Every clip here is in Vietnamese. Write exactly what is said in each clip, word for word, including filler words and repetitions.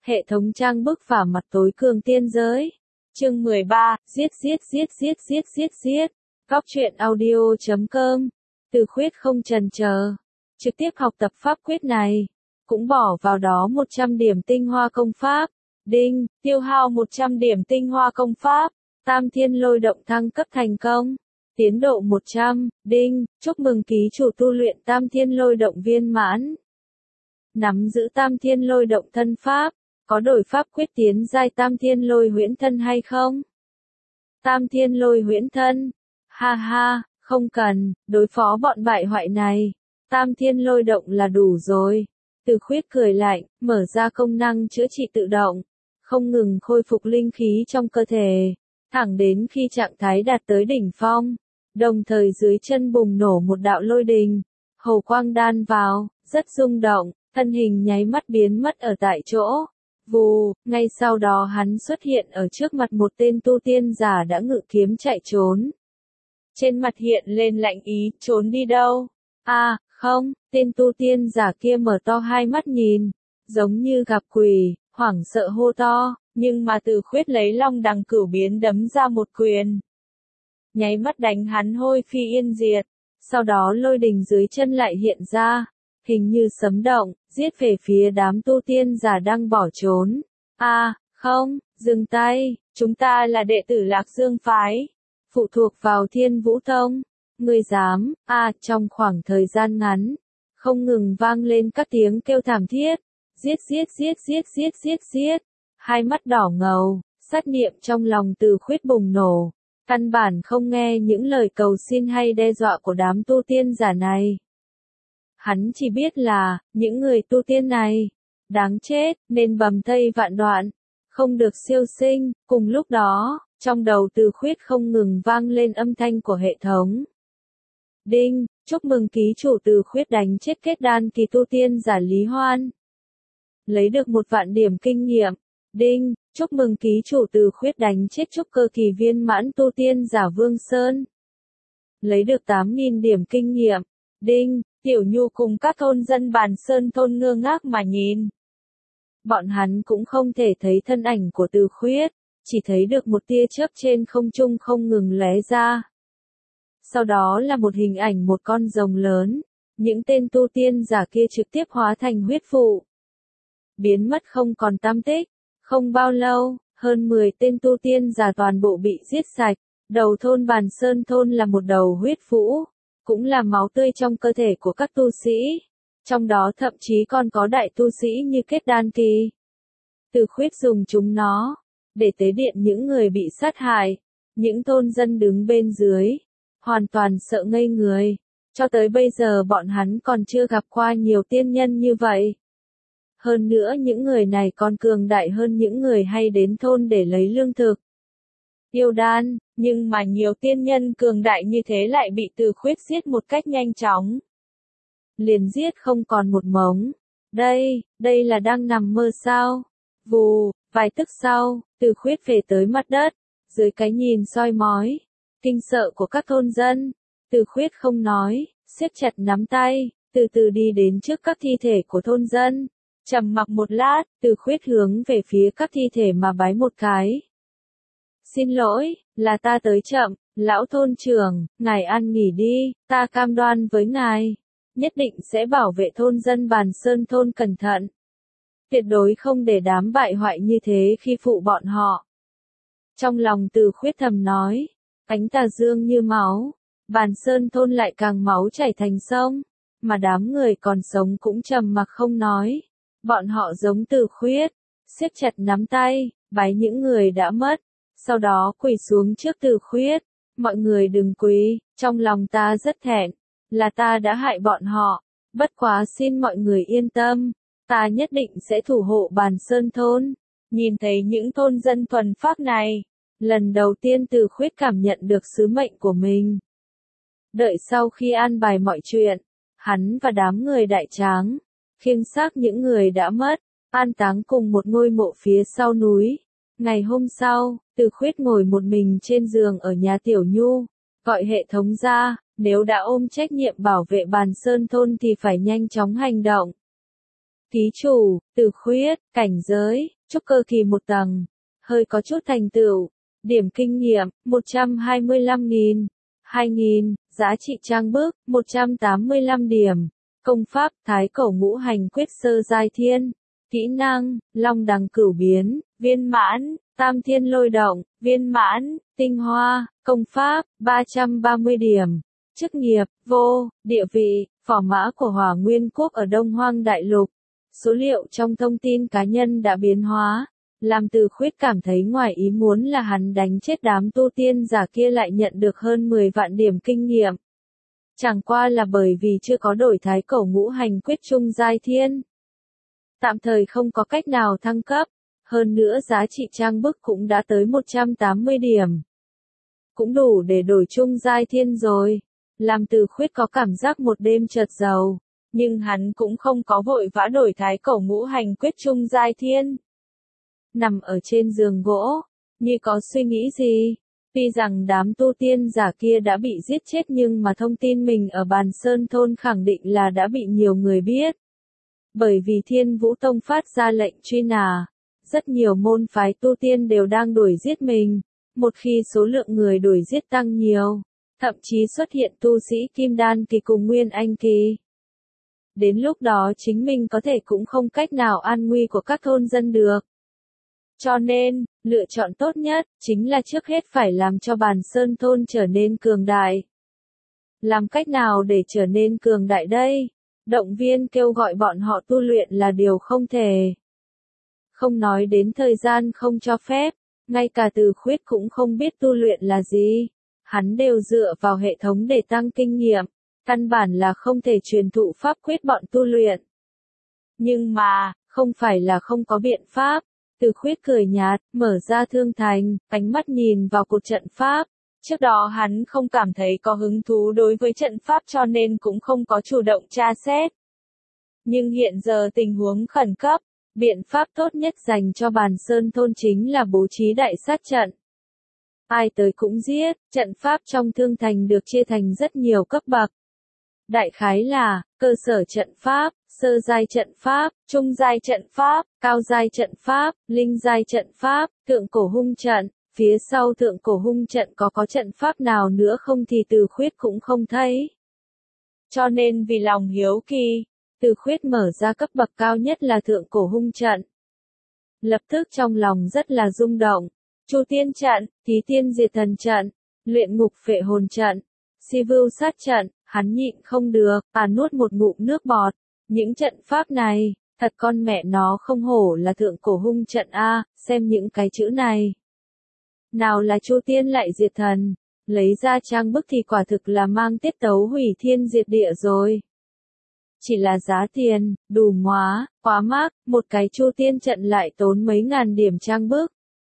Hệ thống trang bức phả mặt tối cường tiên giới. Chương mười ba, giết giết giết giết giết giết giết. Góc truyện audio chấm com. Từ Khuyết không chần chờ, trực tiếp học tập pháp quyết này, cũng bỏ vào đó một trăm điểm tinh hoa công pháp. Đinh, tiêu hao một trăm điểm tinh hoa công pháp. Tam Thiên Lôi Động thăng cấp thành công. Tiến độ một trăm, đinh, chúc mừng ký chủ tu luyện Tam Thiên Lôi Động viên mãn. Nắm giữ Tam Thiên Lôi Động thân pháp, có đổi pháp quyết tiến giai Tam Thiên Lôi Huyễn Thân hay không? Tam Thiên Lôi Huyễn Thân, ha ha, không cần, đối phó bọn bại hoại này, Tam Thiên Lôi Động là đủ rồi. Từ Khuyết cười lạnh, mở ra công năng chữa trị tự động, không ngừng khôi phục linh khí trong cơ thể, thẳng đến khi trạng thái đạt tới đỉnh phong, đồng thời dưới chân bùng nổ một đạo lôi đình, hầu quang đan vào, rất rung động, thân hình nháy mắt biến mất ở tại chỗ. Vù, ngay sau đó hắn xuất hiện ở trước mặt một tên tu tiên giả đã ngự kiếm chạy trốn. Trên mặt hiện lên lạnh ý, trốn đi đâu? À, không, tên tu tiên giả kia mở to hai mắt nhìn, giống như gặp quỷ, hoảng sợ hô to, nhưng mà Từ Khuyết lấy Long Đằng Cửu Biến đấm ra một quyền. Nháy mắt đánh hắn hôi phi yên diệt, sau đó lôi đình dưới chân lại hiện ra, hình như sấm động, giết về phía đám tu tiên giả đang bỏ trốn. À, không, dừng tay, chúng ta là đệ tử Lạc Dương Phái, phụ thuộc vào Thiên Vũ Tông. Ngươi dám? À, trong khoảng thời gian ngắn, không ngừng vang lên các tiếng kêu thảm thiết. Giết giết giết giết giết giết giết. Hai mắt đỏ ngầu, sát niệm trong lòng Từ Khuyết bùng nổ, căn bản không nghe những lời cầu xin hay đe dọa của đám tu tiên giả này. Hắn chỉ biết là, những người tu tiên này, đáng chết, nên bầm thây vạn đoạn, không được siêu sinh. Cùng lúc đó, trong đầu Từ Khuyết không ngừng vang lên âm thanh của hệ thống. Đinh, chúc mừng ký chủ Từ Khuyết đánh chết kết đan kỳ tu tiên giả Lý Hoan. Lấy được một vạn điểm kinh nghiệm. Đinh, chúc mừng ký chủ Từ Khuyết đánh chết trúc cơ kỳ viên mãn tu tiên giả Vương Sơn. Lấy được tám nghìn điểm kinh nghiệm. Đinh, Tiểu Nhu cùng các thôn dân Bàn Sơn thôn ngơ ngác mà nhìn. Bọn hắn cũng không thể thấy thân ảnh của Từ Khuyết, chỉ thấy được một tia chớp trên không trung không ngừng lóe ra. Sau đó là một hình ảnh một con rồng lớn, những tên tu tiên giả kia trực tiếp hóa thành huyết vụ, biến mất không còn tăm tích. Không bao lâu, hơn mười tên tu tiên giả toàn bộ bị giết sạch, đầu thôn Bàn Sơn thôn là một đầu huyết vũ, cũng là máu tươi trong cơ thể của các tu sĩ, trong đó thậm chí còn có đại tu sĩ như kết đan kỳ. Từ Khuyết dùng chúng nó để tế điện những người bị sát hại, những thôn dân đứng bên dưới, hoàn toàn sợ ngây người, cho tới bây giờ bọn hắn còn chưa gặp qua nhiều tiên nhân như vậy. Hơn nữa những người này còn cường đại hơn những người hay đến thôn để lấy lương thực, yêu đan, nhưng mà nhiều tiên nhân cường đại như thế lại bị Từ Khuyết giết một cách nhanh chóng. Liền giết không còn một mống. Đây, đây là đang nằm mơ sao? Vù, vài tức sau, Từ Khuyết về tới mặt đất, dưới cái nhìn soi mói, kinh sợ của các thôn dân. Từ Khuyết không nói, siết chặt nắm tay, từ từ đi đến trước các thi thể của thôn dân. Trầm mặc một lát, Từ Khuyết hướng về phía các thi thể mà bái một cái. Xin lỗi, là ta tới chậm, lão thôn trưởng, ngài ăn nghỉ đi, ta cam đoan với ngài, nhất định sẽ bảo vệ thôn dân Bàn Sơn thôn cẩn thận. Tuyệt đối không để đám bại hoại như thế khi phụ bọn họ. Trong lòng Từ Khuyết thầm nói, cánh tà dương như máu, Bàn Sơn thôn lại càng máu chảy thành sông, mà đám người còn sống cũng trầm mặc không nói. Bọn họ giống Từ Khuyết, siết chặt nắm tay, bái những người đã mất, sau đó quỳ xuống trước Từ Khuyết. Mọi người đừng quỳ, trong lòng ta rất thẹn, là ta đã hại bọn họ, bất quá xin mọi người yên tâm, ta nhất định sẽ thủ hộ Bàn Sơn thôn. Nhìn thấy những thôn dân thuần phác này, lần đầu tiên Từ Khuyết cảm nhận được sứ mệnh của mình. Đợi sau khi an bài mọi chuyện, hắn và đám người Đại Tráng khiêng xác những người đã mất, an táng cùng một ngôi mộ phía sau núi. Ngày hôm sau, Từ Khuyết ngồi một mình trên giường ở nhà Tiểu Nhu, gọi hệ thống ra, nếu đã ôm trách nhiệm bảo vệ Bàn Sơn thôn thì phải nhanh chóng hành động. Ký chủ, Từ Khuyết, cảnh giới, trúc cơ kỳ một tầng, hơi có chút thành tựu, điểm kinh nghiệm, một trăm hai mươi lăm nghìn, hai nghìn, giá trị trang bức, một trăm tám mươi lăm điểm, công pháp, Thái Cổ Ngũ Hành Quyết sơ giai thiên, kỹ năng, Long Đằng Cửu Biến, viên mãn, Tam Thiên Lôi Động, viên mãn, tinh hoa, công pháp, ba trăm ba mươi điểm, chức nghiệp, vô, địa vị, phò mã của Hỏa Nguyên Quốc ở Đông Hoang Đại Lục. Số liệu trong thông tin cá nhân đã biến hóa, làm Từ Khuyết cảm thấy ngoài ý muốn là hắn đánh chết đám tu tiên giả kia lại nhận được hơn mười vạn điểm kinh nghiệm. Chẳng qua là bởi vì chưa có đổi Thái Cổ Ngũ Hành Quyết trung giai thiên. Tạm thời không có cách nào thăng cấp, hơn nữa giá trị trang bức cũng đã tới một trăm tám mươi điểm. Cũng đủ để đổi trung giai thiên rồi, làm Từ Khuyết có cảm giác một đêm chợt giàu. Nhưng hắn cũng không có vội vã đổi Thái Cổ Ngũ Hành Quyết trung giai thiên. Nằm ở trên giường gỗ, như có suy nghĩ gì, tuy rằng đám tu tiên giả kia đã bị giết chết nhưng mà thông tin mình ở Bàn Sơn Thôn khẳng định là đã bị nhiều người biết. Bởi vì Thiên Vũ Tông phát ra lệnh truy nã, rất nhiều môn phái tu tiên đều đang đuổi giết mình, một khi số lượng người đuổi giết tăng nhiều, thậm chí xuất hiện tu sĩ Kim Đan kỳ cùng Nguyên Anh kỳ. Đến lúc đó chính mình có thể cũng không cách nào an nguy của các thôn dân được. Cho nên, lựa chọn tốt nhất, chính là trước hết phải làm cho Bàn Sơn Thôn trở nên cường đại. Làm cách nào để trở nên cường đại đây? Động viên kêu gọi bọn họ tu luyện là điều không thể. Không nói đến thời gian không cho phép, ngay cả Từ Khuyết cũng không biết tu luyện là gì. Hắn đều dựa vào hệ thống để tăng kinh nghiệm. Căn bản là không thể truyền thụ pháp quyết bọn tu luyện. Nhưng mà, không phải là không có biện pháp. Từ Khuyết cười nhạt, mở ra thương thành, ánh mắt nhìn vào cột trận pháp. Trước đó hắn không cảm thấy có hứng thú đối với trận pháp cho nên cũng không có chủ động tra xét. Nhưng hiện giờ tình huống khẩn cấp, biện pháp tốt nhất dành cho Bàn Sơn Thôn chính là bố trí đại sát trận. Ai tới cũng giết, trận pháp trong thương thành được chia thành rất nhiều cấp bậc. Đại khái là, cơ sở trận pháp, sơ giai trận pháp, trung giai trận pháp, cao giai trận pháp, linh giai trận pháp, thượng cổ hung trận, phía sau thượng cổ hung trận có có trận pháp nào nữa không thì Từ Khuyết cũng không thấy. Cho nên vì lòng hiếu kỳ, Từ Khuyết mở ra cấp bậc cao nhất là thượng cổ hung trận. Lập tức trong lòng rất là rung động, Chu Tiên trận, Thí Tiên Diệt Thần trận, Luyện Ngục Phệ Hồn trận, Si Vưu Sát trận. Hắn nhịn không được, à nuốt một ngụm nước bọt. Những trận pháp này, thật con mẹ nó không hổ là thượng cổ hung trận a, xem những cái chữ này. Nào là Chu Tiên lại diệt thần, lấy ra trang bức thì quả thực là mang tiết tấu hủy thiên diệt địa rồi. Chỉ là giá tiền, đủ móa, quá mắc, một cái Chu Tiên trận lại tốn mấy ngàn điểm trang bức.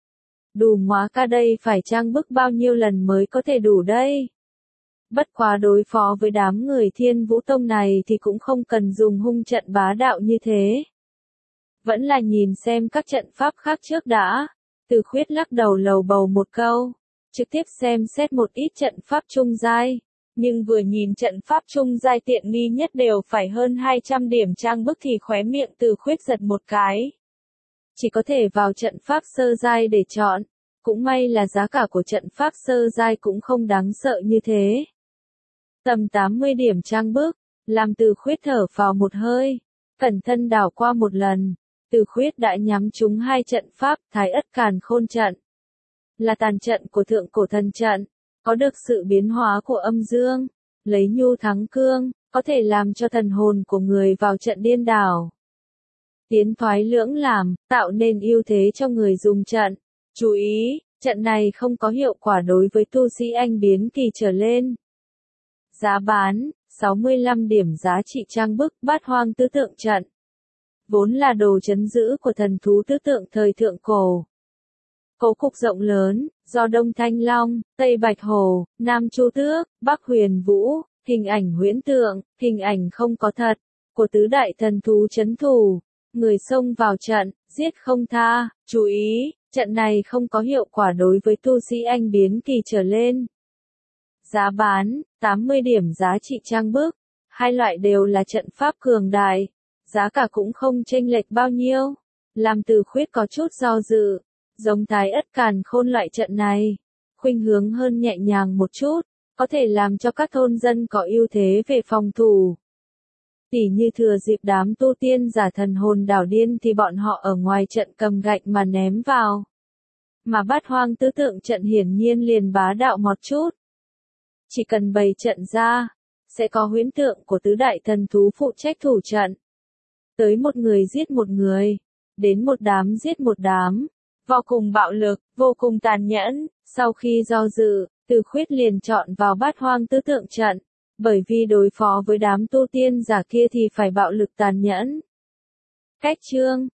Đủ móa ca đây phải trang bức bao nhiêu lần mới có thể đủ đây? Bất quá đối phó với đám người Thiên Vũ Tông này thì cũng không cần dùng hung trận bá đạo như thế. Vẫn là nhìn xem các trận pháp khác trước đã. Từ Khuyết lắc đầu lầu bầu một câu. Trực tiếp xem xét một ít trận pháp trung giai. Nhưng vừa nhìn trận pháp trung giai tiện nghi nhất đều phải hơn hai trăm điểm trang bức thì khóe miệng Từ Khuyết giật một cái. Chỉ có thể vào trận pháp sơ giai để chọn. Cũng may là giá cả của trận pháp sơ giai cũng không đáng sợ như thế. Tầm tám mươi điểm trang bức, làm Từ Khuyết thở phào một hơi, cẩn thân đảo qua một lần, Từ Khuyết đã nhắm trúng hai trận pháp, Thái Ất Càn Khôn trận, là tàn trận của thượng cổ thần trận, có được sự biến hóa của âm dương, lấy nhu thắng cương, có thể làm cho thần hồn của người vào trận điên đảo. Tiến thoái lưỡng làm, tạo nên ưu thế cho người dùng trận. Chú ý, trận này không có hiệu quả đối với tu sĩ anh biến kỳ trở lên. Giá bán, sáu mươi lăm điểm giá trị trang bức Bát Hoang Tứ Tượng trận. Vốn là đồ trấn giữ của thần thú tứ tượng thời thượng cổ. Cố cục rộng lớn, do Đông Thanh Long, Tây Bạch Hồ, Nam Chu Tước, Bắc Huyền Vũ, hình ảnh huyễn tượng, hình ảnh không có thật, của tứ đại thần thú trấn thủ. Người xông vào trận, giết không tha, chú ý, trận này không có hiệu quả đối với tu sĩ anh biến kỳ trở lên. Giá bán, tám mươi điểm giá trị trang bức, hai loại đều là trận pháp cường đại. giá cả cũng không chênh lệch bao nhiêu. Làm Từ Khuyết có chút do dự, giống Thái Ất Càn Khôn loại trận này, khuynh hướng hơn nhẹ nhàng một chút, có thể làm cho các thôn dân có ưu thế về phòng thủ. Tỉ như thừa dịp đám tu tiên giả thần hồn đảo điên thì bọn họ ở ngoài trận cầm gạch mà ném vào. Mà Bát Hoang tứ tượng trận hiển nhiên liền bá đạo một chút. Chỉ cần bày trận ra, sẽ có huyễn tượng của tứ đại thần thú phụ trách thủ trận. Tới một người giết một người, đến một đám giết một đám, vô cùng bạo lực, vô cùng tàn nhẫn. Sau khi do dự, Từ Khuyết liền chọn vào Bát Hoang tứ tượng trận, bởi vì đối phó với đám tu tiên giả kia thì phải bạo lực tàn nhẫn. Cách chương